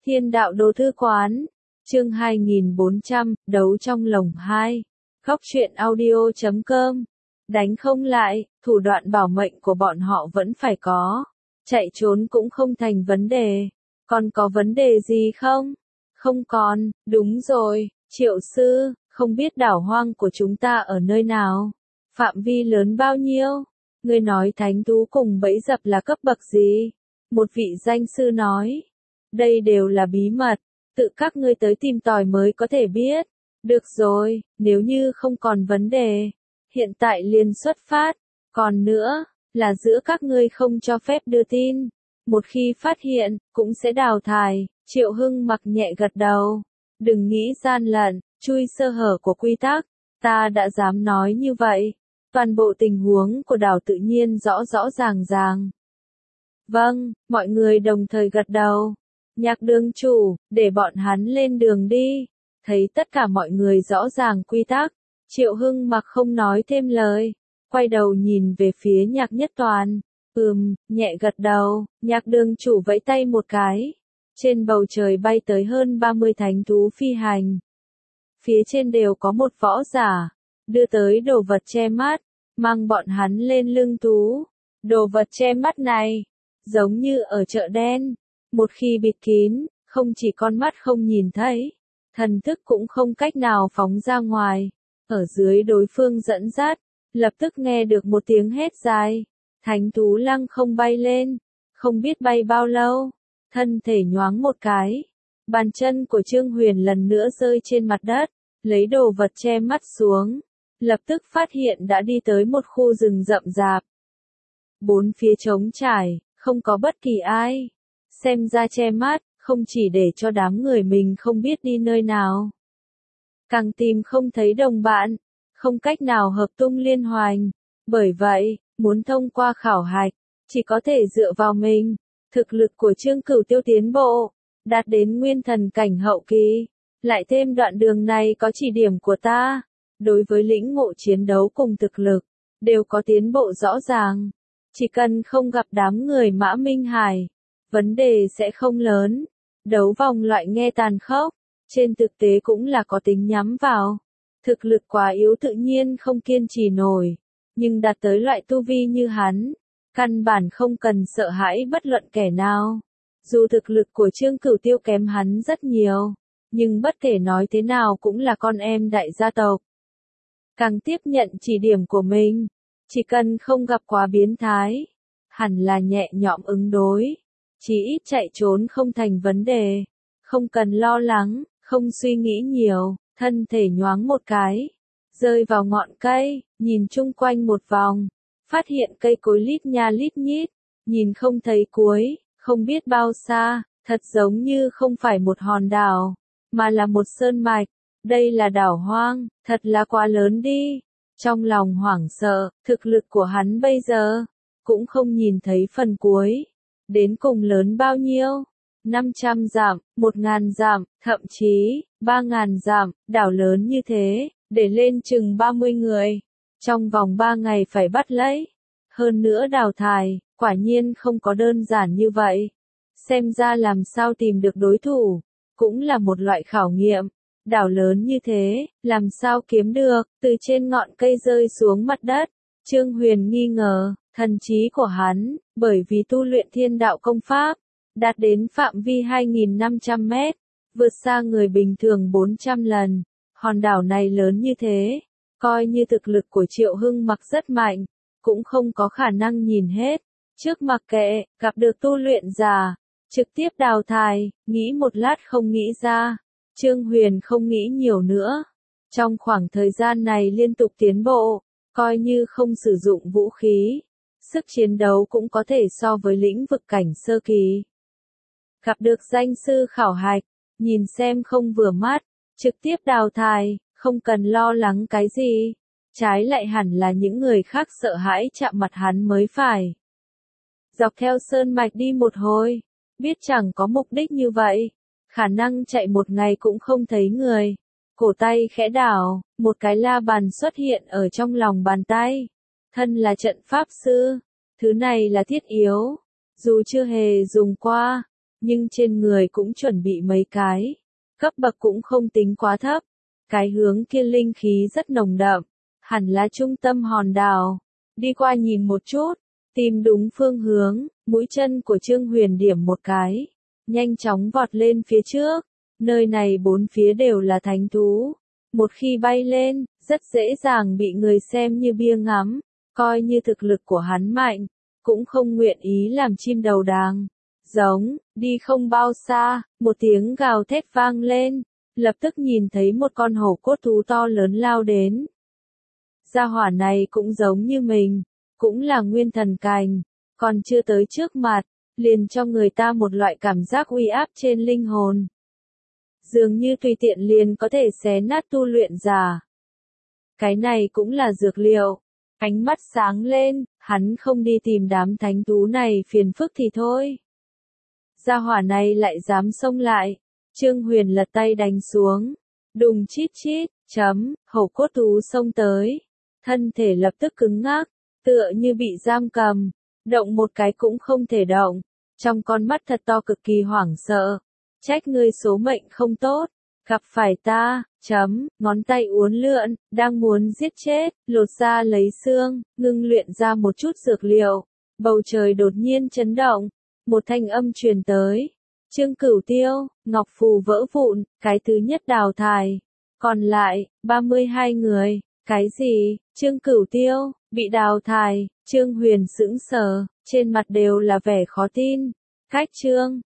Thiên đạo đô thư quán, chương 2400, đấu trong lồng 2. Góc truyện audio.com. Đánh không lại, thủ đoạn bảo mệnh của bọn họ vẫn phải có. Chạy trốn cũng không thành vấn đề. Còn có vấn đề gì không? Không còn, đúng rồi, Triệu sư, không biết đảo hoang của chúng ta ở nơi nào? Phạm vi lớn bao nhiêu? Ngươi nói thánh thú cùng bẫy dập là cấp bậc gì? Một vị danh sư nói. Đây đều là bí mật, tự các ngươi tới tìm tòi mới có thể biết. Được rồi, nếu như không còn vấn đề, hiện tại liền xuất phát. Còn nữa, là giữa các ngươi không cho phép đưa tin. Một khi phát hiện, cũng sẽ đào thải. Triệu Hưng mặc nhẹ gật đầu. Đừng nghĩ gian lận, chui sơ hở của quy tắc. Ta đã dám nói như vậy. Toàn bộ tình huống của đảo tự nhiên rõ rõ ràng ràng. Vâng, mọi người đồng thời gật đầu. Nhạc đường chủ, để bọn hắn lên đường đi. Thấy tất cả mọi người rõ ràng quy tắc, Triệu Hưng mặc không nói thêm lời, quay đầu nhìn về phía Nhạc Nhất Toàn. Nhẹ gật đầu, nhạc đường chủ vẫy tay một cái. Trên bầu trời bay tới hơn 30 thánh thú phi hành. Phía trên đều có một võ giả, đưa tới đồ vật che mắt, mang bọn hắn lên lưng thú. Đồ vật che mắt này, giống như ở chợ đen. Một khi bịt kín, không chỉ con mắt không nhìn thấy, thần thức cũng không cách nào phóng ra ngoài. Ở dưới đối phương dẫn dắt, lập tức nghe được một tiếng hét dài. Thánh thú lăng không bay lên, không biết bay bao lâu, thân thể nhoáng một cái. Bàn chân của Trương Huyền lần nữa rơi trên mặt đất, lấy đồ vật che mắt xuống. Lập tức phát hiện đã đi tới một khu rừng rậm rạp. Bốn phía trống trải, không có bất kỳ ai. Xem ra che mắt, không chỉ để cho đám người mình không biết đi nơi nào. Càng tìm không thấy đồng bạn, không cách nào hợp tung liên hoành. Bởi vậy, muốn thông qua khảo hạch, chỉ có thể dựa vào mình. Thực lực của Trương Cửu Tiêu tiến bộ, đạt đến nguyên thần cảnh hậu kỳ. Lại thêm đoạn đường này có chỉ điểm của ta. Đối với lĩnh ngộ chiến đấu cùng thực lực, đều có tiến bộ rõ ràng. Chỉ cần không gặp đám người Mã Minh Hải, vấn đề sẽ không lớn. Đấu vòng loại nghe tàn khốc, trên thực tế cũng là có tính nhắm vào. Thực lực quá yếu tự nhiên không kiên trì nổi, nhưng đạt tới loại tu vi như hắn, căn bản không cần sợ hãi bất luận kẻ nào. Dù thực lực của Trương Cửu Tiêu kém hắn rất nhiều, nhưng bất kể nói thế nào cũng là con em đại gia tộc. Càng tiếp nhận chỉ điểm của mình, chỉ cần không gặp quá biến thái, hẳn là nhẹ nhõm ứng đối. Chỉ ít chạy trốn không thành vấn đề, không cần lo lắng, không suy nghĩ nhiều, thân thể nhoáng một cái, rơi vào ngọn cây, nhìn chung quanh một vòng, phát hiện cây cối lít nha lít nhít, nhìn không thấy cuối, không biết bao xa, thật giống như không phải một hòn đảo, mà là một sơn mạch. Đây là đảo hoang, thật là quá lớn đi. Trong lòng hoảng sợ, thực lực của hắn bây giờ, cũng không nhìn thấy phần cuối. Đến cùng lớn bao nhiêu? 500 dặm, 1000 dặm, thậm chí 3000 dặm, đảo lớn như thế, để lên chừng 30 người. Trong vòng 3 ngày phải bắt lấy. Hơn nữa đào thải, quả nhiên không có đơn giản như vậy. Xem ra làm sao tìm được đối thủ, cũng là một loại khảo nghiệm. Đảo lớn như thế, làm sao kiếm được, từ trên ngọn cây rơi xuống mặt đất. Trương Huyền nghi ngờ, thần trí của hắn, bởi vì tu luyện thiên đạo công pháp, đạt đến phạm vi 2500 mét, vượt xa người bình thường 400 lần. Hòn đảo này lớn như thế, coi như thực lực của Triệu Hưng mặc rất mạnh, cũng không có khả năng nhìn hết. Trước mặc kệ, gặp được tu luyện giả, trực tiếp đào thải, nghĩ một lát không nghĩ ra. Trương Huyền không nghĩ nhiều nữa. Trong khoảng thời gian này liên tục tiến bộ, coi như không sử dụng vũ khí, sức chiến đấu cũng có thể so với lĩnh vực cảnh sơ kỳ. Gặp được danh sư khảo hạch, nhìn xem không vừa mắt, trực tiếp đào thải, không cần lo lắng cái gì. Trái lại hẳn là những người khác sợ hãi chạm mặt hắn mới phải. Dọc theo sơn mạch đi một hồi, biết chẳng có mục đích như vậy. Khả năng chạy một ngày cũng không thấy người. Cổ tay khẽ đảo, một cái la bàn xuất hiện ở trong lòng bàn tay. Thân là trận pháp sư, thứ này là thiết yếu. Dù chưa hề dùng qua, nhưng trên người cũng chuẩn bị mấy cái. Cấp bậc cũng không tính quá thấp. Cái hướng kia linh khí rất nồng đậm, hẳn là trung tâm hòn đảo. Đi qua nhìn một chút, tìm đúng phương hướng, mũi chân của Trương Huyền điểm một cái, nhanh chóng vọt lên phía trước. Nơi này bốn phía đều là thánh thú. Một khi bay lên, rất dễ dàng bị người xem như bia ngắm, coi như thực lực của hắn mạnh, cũng không nguyện ý làm chim đầu đàn. Giống, đi không bao xa, một tiếng gào thét vang lên, lập tức nhìn thấy một con hổ cốt thú to lớn lao đến. Gia hỏa này cũng giống như mình, cũng là nguyên thần cành, còn chưa tới trước mặt, liền cho người ta một loại cảm giác uy áp trên linh hồn. Dường như tùy tiện liền có thể xé nát tu luyện giả. Cái này cũng là dược liệu. Ánh mắt sáng lên, hắn không đi tìm đám thánh thú này phiền phức thì thôi. Gia hỏa này lại dám xông lại. Trương Huyền lật tay đánh xuống. Đùng chít chít, hổ cốt thú xông tới. Thân thể lập tức cứng ngắc, tựa như bị giam cầm. Động một cái cũng không thể động. Trong con mắt thật to cực kỳ hoảng sợ. Trách ngươi số mệnh không tốt. Gặp phải ta, ngón tay uốn lượn, đang muốn giết chết, lột ra lấy xương, ngưng luyện ra một chút dược liệu. Bầu trời đột nhiên chấn động, một thanh âm truyền tới. Trương Cửu Tiêu, ngọc phù vỡ vụn, cái thứ nhất đào thải. Còn lại, 32 người, cái gì, Trương Cửu Tiêu, bị đào thải, Trương Huyền sững sờ, trên mặt đều là vẻ khó tin. Cách Trương